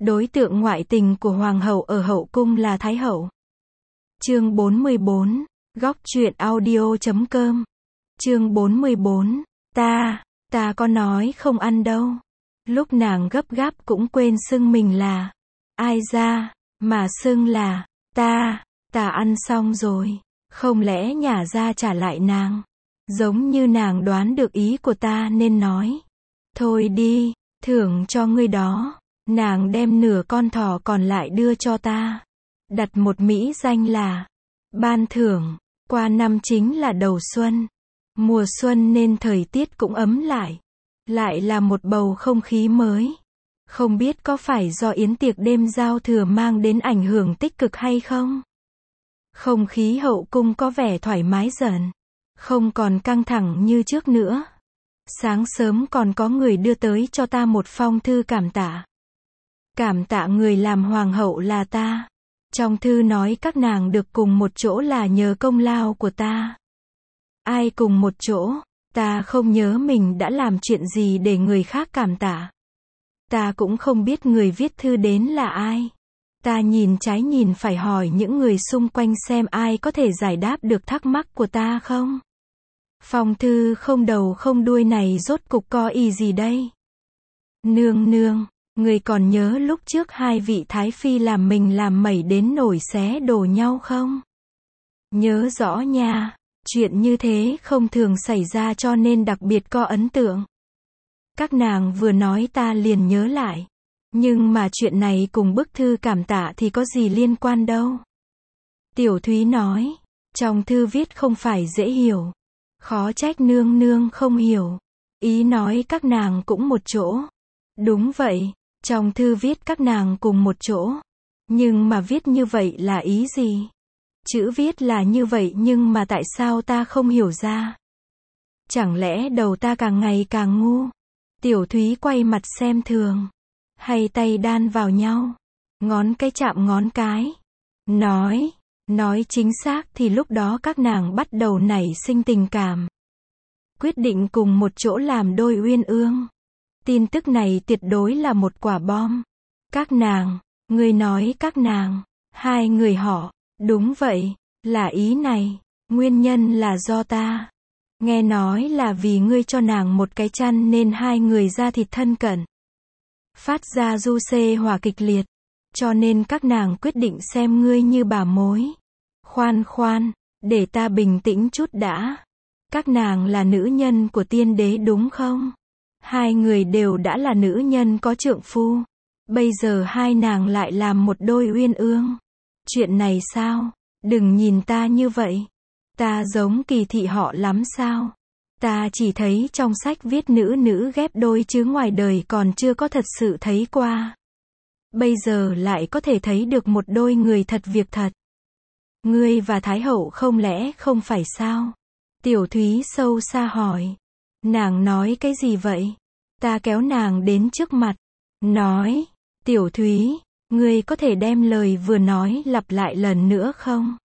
Đối tượng ngoại tình của hoàng hậu ở hậu cung là thái hậu. Chương 44, góc truyện audio.com. Chương 44, ta có nói không ăn đâu. Lúc nàng gấp gáp cũng quên xưng mình là ai ra, mà xưng là ta ăn xong rồi, không lẽ nhả ra trả lại nàng. Giống như nàng đoán được ý của ta nên nói, thôi đi, thưởng cho ngươi đó. Nàng đem nửa con thỏ còn lại đưa cho ta, đặt một mỹ danh là ban thưởng. Qua năm chính là đầu xuân, mùa xuân nên thời tiết cũng ấm lại là một bầu không khí mới. Không biết có phải do yến tiệc đêm giao thừa mang đến ảnh hưởng tích cực hay không? Không khí hậu cung có vẻ thoải mái dần, không còn căng thẳng như trước nữa. Sáng sớm còn có người đưa tới cho ta một phong thư cảm tạ. Cảm tạ người làm hoàng hậu là ta. Trong thư nói các nàng được cùng một chỗ là nhờ công lao của ta. Ai cùng một chỗ? Ta không nhớ mình đã làm chuyện gì để người khác cảm tạ. Ta cũng không biết người viết thư đến là ai. Ta nhìn trái nhìn phải hỏi những người xung quanh xem ai có thể giải đáp được thắc mắc của ta không. Phong thư không đầu không đuôi này rốt cục có ý gì đây? Nương, người còn nhớ lúc trước hai vị thái phi làm mình làm mẩy đến nổi xé đổ nhau không? Nhớ rõ nha, chuyện như thế không thường xảy ra cho nên đặc biệt có ấn tượng. Các nàng vừa nói ta liền nhớ lại. Nhưng mà chuyện này cùng bức thư cảm tạ thì có gì liên quan đâu. Tiểu Thúy nói, trong thư viết không phải dễ hiểu. Khó trách nương không hiểu. Ý nói các nàng cũng một chỗ. Đúng vậy, trong thư viết các nàng cùng một chỗ. Nhưng mà viết như vậy là ý gì? Chữ viết là như vậy nhưng mà tại sao ta không hiểu ra? Chẳng lẽ đầu ta càng ngày càng ngu? Tiểu Thúy quay mặt xem thường. Hay tay đan vào nhau. Ngón cái chạm ngón cái. Nói chính xác thì lúc đó các nàng bắt đầu nảy sinh tình cảm. Quyết định cùng một chỗ làm đôi uyên ương. Tin tức này tuyệt đối là một quả bom. Các nàng, ngươi nói các nàng, hai người họ, đúng vậy, là ý này, nguyên nhân là do ta. Nghe nói là vì ngươi cho nàng một cái chăn nên hai người ra thịt thân cận. Phát ra du xê hỏa kịch liệt, cho nên các nàng quyết định xem ngươi như bà mối. Khoan, để ta bình tĩnh chút đã. Các nàng là nữ nhân của tiên đế đúng không? Hai người đều đã là nữ nhân có trượng phu. Bây giờ hai nàng lại làm một đôi uyên ương. Chuyện này sao? Đừng nhìn ta như vậy. Ta giống kỳ thị họ lắm sao? Ta chỉ thấy trong sách viết nữ ghép đôi chứ ngoài đời còn chưa có thật sự thấy qua. Bây giờ lại có thể thấy được một đôi người thật việc thật. Ngươi và Thái hậu không lẽ không phải sao? Tiểu Thúy sâu xa hỏi. Nàng nói cái gì vậy? Ta kéo nàng đến trước mặt. Nói, Tiểu Thúy, ngươi có thể đem lời vừa nói lặp lại lần nữa không?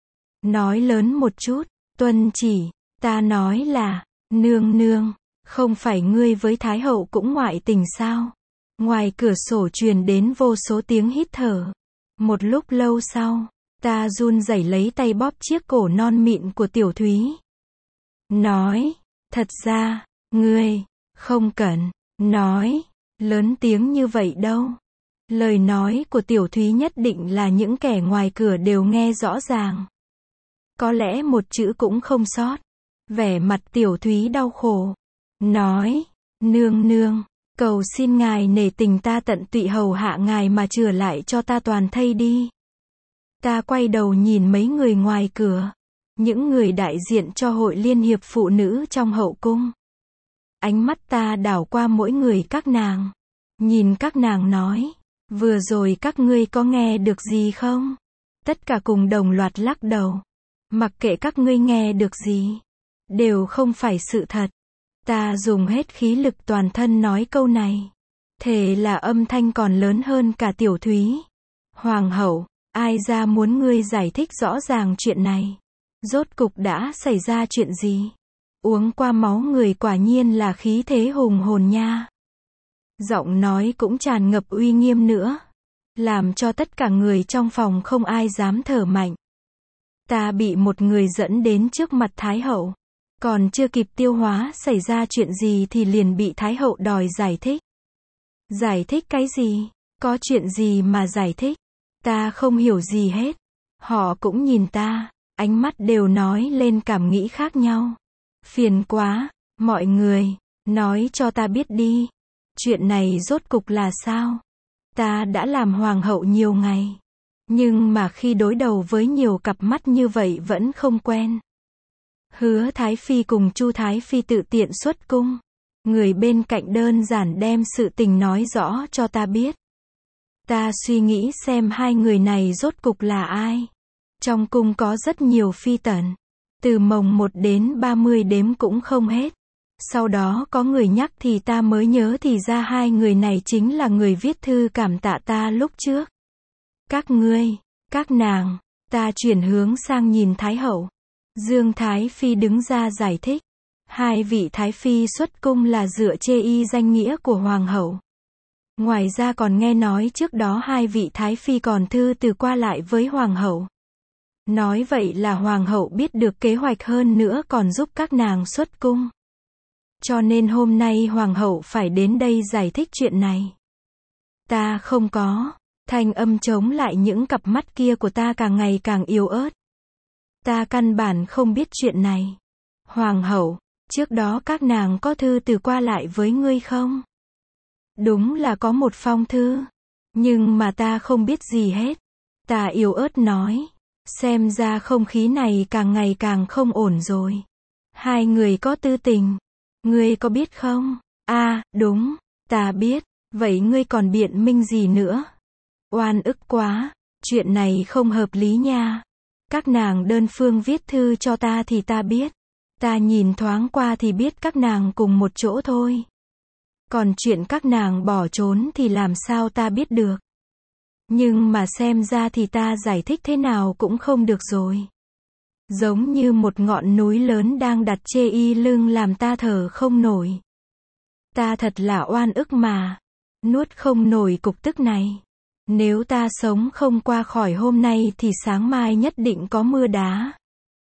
Nói lớn một chút, tuân chỉ. Ta nói là, nương, không phải ngươi với Thái hậu cũng ngoại tình sao? Ngoài cửa sổ truyền đến vô số tiếng hít thở. Một lúc lâu sau, ta run rẩy lấy tay bóp chiếc cổ non mịn của Tiểu Thúy. Nói, thật ra, ngươi, không cần, nói, lớn tiếng như vậy đâu. Lời nói của Tiểu Thúy nhất định là những kẻ ngoài cửa đều nghe rõ ràng. Có lẽ một chữ cũng không sót. Vẻ mặt Tiểu Thúy đau khổ. Nói, nương, cầu xin ngài nể tình ta tận tụy hầu hạ ngài mà chừa lại cho ta toàn thây đi. Ta quay đầu nhìn mấy người ngoài cửa. Những người đại diện cho Hội Liên hiệp Phụ nữ trong hậu cung. Ánh mắt ta đảo qua mỗi người các nàng. Nhìn các nàng nói, vừa rồi các ngươi có nghe được gì không? Tất cả cùng đồng loạt lắc đầu. Mặc kệ các ngươi nghe được gì, đều không phải sự thật. Ta dùng hết khí lực toàn thân nói câu này. Thề là âm thanh còn lớn hơn cả Tiểu Thúy. Hoàng hậu, ai ra muốn ngươi giải thích rõ ràng chuyện này. Rốt cục đã xảy ra chuyện gì? Uống qua máu người quả nhiên là khí thế hùng hồn nha. Giọng nói cũng tràn ngập uy nghiêm nữa. làm cho tất cả người trong phòng không ai dám thở mạnh. Ta bị một người dẫn đến trước mặt Thái hậu. Còn chưa kịp tiêu hóa xảy ra chuyện gì thì liền bị Thái hậu đòi giải thích. Giải thích cái gì? Có chuyện gì mà giải thích? Ta không hiểu gì hết. Họ cũng nhìn ta, ánh mắt đều nói lên cảm nghĩ khác nhau. Phiền quá, mọi người, nói cho ta biết đi. Chuyện này rốt cục là sao? Ta đã làm hoàng hậu nhiều ngày. Nhưng mà khi đối đầu với nhiều cặp mắt như vậy vẫn không quen. Hứa Thái Phi cùng Chu Thái Phi tự tiện xuất cung. Người bên cạnh đơn giản đem sự tình nói rõ cho ta biết. Ta suy nghĩ xem hai người này rốt cục là ai. Trong cung có rất nhiều phi tần. Từ mồng 1 đến 30 đếm cũng không hết. Sau đó có người nhắc thì ta mới nhớ thì ra hai người này chính là người viết thư cảm tạ ta lúc trước. Các ngươi, các nàng, ta chuyển hướng sang nhìn Thái hậu. Dương Thái Phi đứng ra giải thích. Hai vị Thái Phi xuất cung là dựa chê y danh nghĩa của Hoàng hậu. Ngoài ra còn nghe nói trước đó hai vị Thái Phi còn thư từ qua lại với Hoàng hậu. Nói vậy là Hoàng hậu biết được kế hoạch hơn nữa còn giúp các nàng xuất cung. Cho nên hôm nay Hoàng hậu phải đến đây giải thích chuyện này. Ta không có. Thanh âm chống lại những cặp mắt kia của ta càng ngày càng yếu ớt. Ta căn bản không biết chuyện này. Hoàng hậu, trước đó các nàng có thư từ qua lại với ngươi không? Đúng là có một phong thư. Nhưng mà ta không biết gì hết. Ta yếu ớt nói. Xem ra không khí này càng ngày càng không ổn rồi. Hai người có tư tình. Ngươi có biết không? Đúng, ta biết. Vậy ngươi còn biện minh gì nữa? Oan ức quá. Chuyện này không hợp lý nha. Các nàng đơn phương viết thư cho ta thì ta biết. Ta nhìn thoáng qua thì biết các nàng cùng một chỗ thôi. Còn chuyện các nàng bỏ trốn thì làm sao ta biết được. Nhưng mà xem ra thì ta giải thích thế nào cũng không được rồi. Giống như một ngọn núi lớn đang đặt chê y lưng làm ta thở không nổi. Ta thật là oan ức mà. Nuốt không nổi cục tức này. Nếu ta sống không qua khỏi hôm nay thì sáng mai nhất định có mưa đá.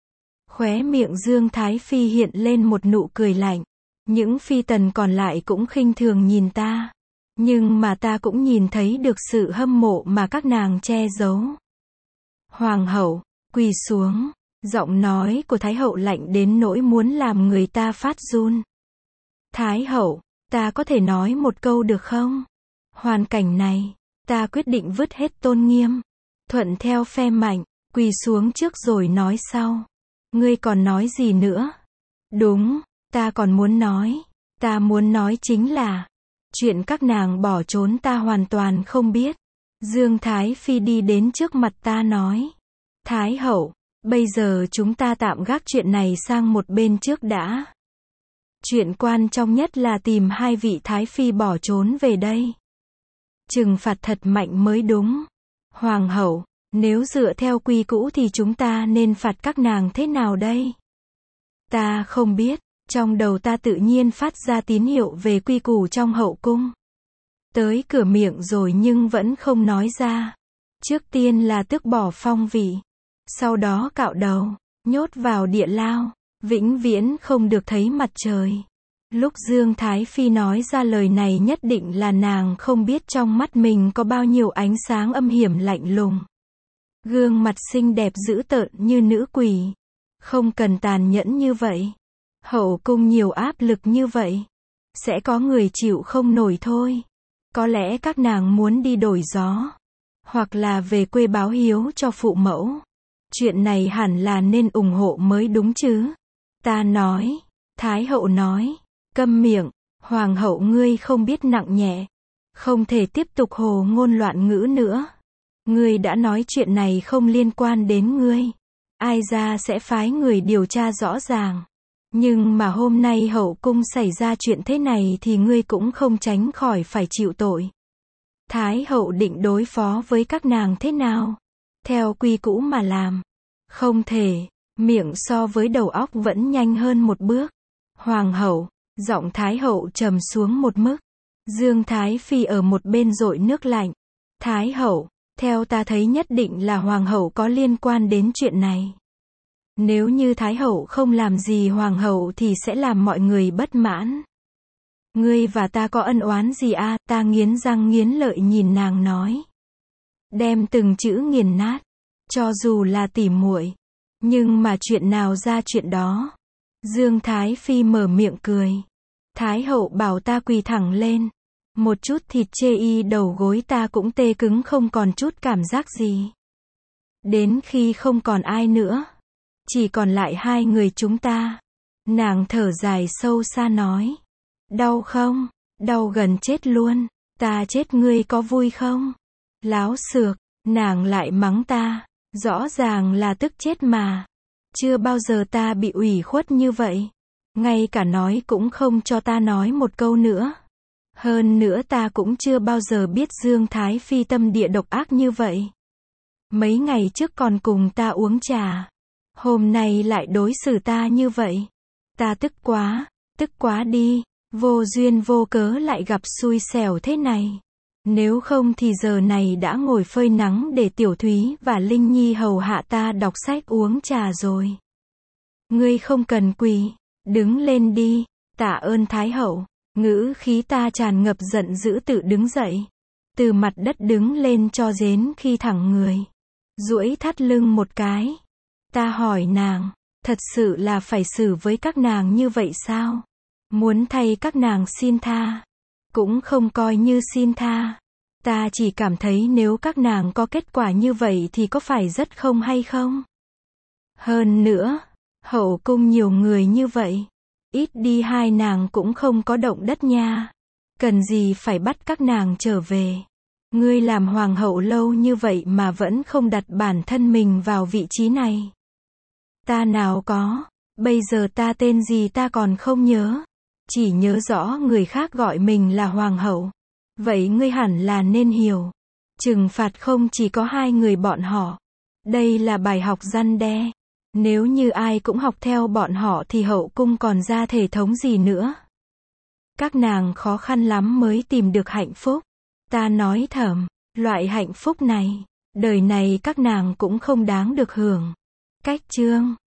Khóe miệng Dương Thái Phi hiện lên một nụ cười lạnh. Những phi tần còn lại cũng khinh thường nhìn ta. Nhưng mà ta cũng nhìn thấy được sự hâm mộ mà các nàng che giấu. Hoàng hậu, quỳ xuống. Giọng nói của Thái hậu lạnh đến nỗi muốn làm người ta phát run. Thái hậu, ta có thể nói một câu được không? Hoàn cảnh này, ta quyết định vứt hết tôn nghiêm. Thuận theo phe mạnh, quỳ xuống trước rồi nói sau. Ngươi còn nói gì nữa? Đúng, ta còn muốn nói. Ta muốn nói chính là, chuyện các nàng bỏ trốn ta hoàn toàn không biết. Dương Thái Phi đi đến trước mặt ta nói. Thái hậu, bây giờ chúng ta tạm gác chuyện này sang một bên trước đã. Chuyện quan trọng nhất là tìm hai vị Thái Phi bỏ trốn về đây. Trừng phạt thật mạnh mới đúng. Hoàng hậu, nếu dựa theo quy cũ thì chúng ta nên phạt các nàng thế nào đây? Ta không biết, trong đầu ta tự nhiên phát ra tín hiệu về quy củ trong hậu cung. Tới cửa miệng rồi nhưng vẫn không nói ra. Trước tiên là tước bỏ phong vị. Sau đó cạo đầu, nhốt vào địa lao, vĩnh viễn không được thấy mặt trời. Lúc Dương Thái Phi nói ra lời này nhất định là nàng không biết trong mắt mình có bao nhiêu ánh sáng âm hiểm lạnh lùng. Gương mặt xinh đẹp dữ tợn như nữ quỷ. Không cần tàn nhẫn như vậy. Hậu cung nhiều áp lực như vậy. Sẽ có người chịu không nổi thôi. Có lẽ các nàng muốn đi đổi gió. Hoặc là về quê báo hiếu cho phụ mẫu. Chuyện này hẳn là nên ủng hộ mới đúng chứ. Ta nói. Thái hậu nói. Câm miệng. Hoàng hậu ngươi không biết nặng nhẹ. Không thể tiếp tục hồ ngôn loạn ngữ nữa. Ngươi đã nói chuyện này không liên quan đến ngươi. Ai ra sẽ phái người điều tra rõ ràng. Nhưng mà hôm nay hậu cung xảy ra chuyện thế này thì ngươi cũng không tránh khỏi phải chịu tội. Thái hậu định đối phó với các nàng thế nào? Theo quy cũ mà làm. Không thể, miệng so với đầu óc vẫn nhanh hơn một bước. Hoàng hậu, giọng Thái hậu trầm xuống một mức. Dương Thái Phi ở một bên dội nước lạnh. Thái hậu, theo ta thấy nhất định là hoàng hậu có liên quan đến chuyện này. Nếu như Thái hậu không làm gì hoàng hậu thì sẽ làm mọi người bất mãn. Ngươi và ta có ân oán gì à? Ta nghiến răng nghiến lợi nhìn nàng nói. Đem từng chữ nghiền nát. Cho dù là tỉ muội, nhưng mà chuyện nào ra chuyện đó. Dương Thái Phi mở miệng cười. Thái hậu bảo ta quỳ thẳng lên. Một chút thịt chê y đầu gối ta cũng tê cứng không còn chút cảm giác gì. Đến khi không còn ai nữa, chỉ còn lại hai người chúng ta. Nàng thở dài sâu xa nói. Đau không? Đau gần chết luôn. Ta chết ngươi có vui không? Láo xược, nàng lại mắng ta. Rõ ràng là tức chết mà. Chưa bao giờ ta bị ủy khuất như vậy. Ngay cả nói cũng không cho ta nói một câu nữa. Hơn nữa ta cũng chưa bao giờ biết Dương Thái Phi tâm địa độc ác như vậy. Mấy ngày trước còn cùng ta uống trà. Hôm nay lại đối xử ta như vậy. Ta tức quá đi. Vô duyên vô cớ lại gặp xui xẻo thế này. Nếu không thì giờ này đã ngồi phơi nắng để Tiểu Thúy và Linh Nhi hầu hạ ta đọc sách uống trà rồi. Ngươi không cần quỳ, đứng lên đi, tạ ơn Thái hậu. Ngữ khí ta tràn ngập giận dữ tự đứng dậy. Từ mặt đất đứng lên cho đến khi thẳng người. Duỗi thắt lưng một cái. Ta hỏi nàng, thật sự là phải xử với các nàng như vậy sao? Muốn thay các nàng xin tha. Cũng không coi như xin tha. Ta chỉ cảm thấy nếu các nàng có kết quả như vậy thì có phải rất không hay không? Hơn nữa, hậu cung nhiều người như vậy. Ít đi hai nàng cũng không có động đất nha. Cần gì phải bắt các nàng trở về. Ngươi làm hoàng hậu lâu như vậy mà vẫn không đặt bản thân mình vào vị trí này. Ta nào có, bây giờ ta tên gì ta còn không nhớ. Chỉ nhớ rõ người khác gọi mình là hoàng hậu. Vậy ngươi hẳn là nên hiểu. Trừng phạt không chỉ có hai người bọn họ. Đây là bài học răn đe. Nếu như ai cũng học theo bọn họ thì hậu cung còn ra thể thống gì nữa. Các nàng khó khăn lắm mới tìm được hạnh phúc. Ta nói thầm, loại hạnh phúc này, đời này các nàng cũng không đáng được hưởng. Cách chương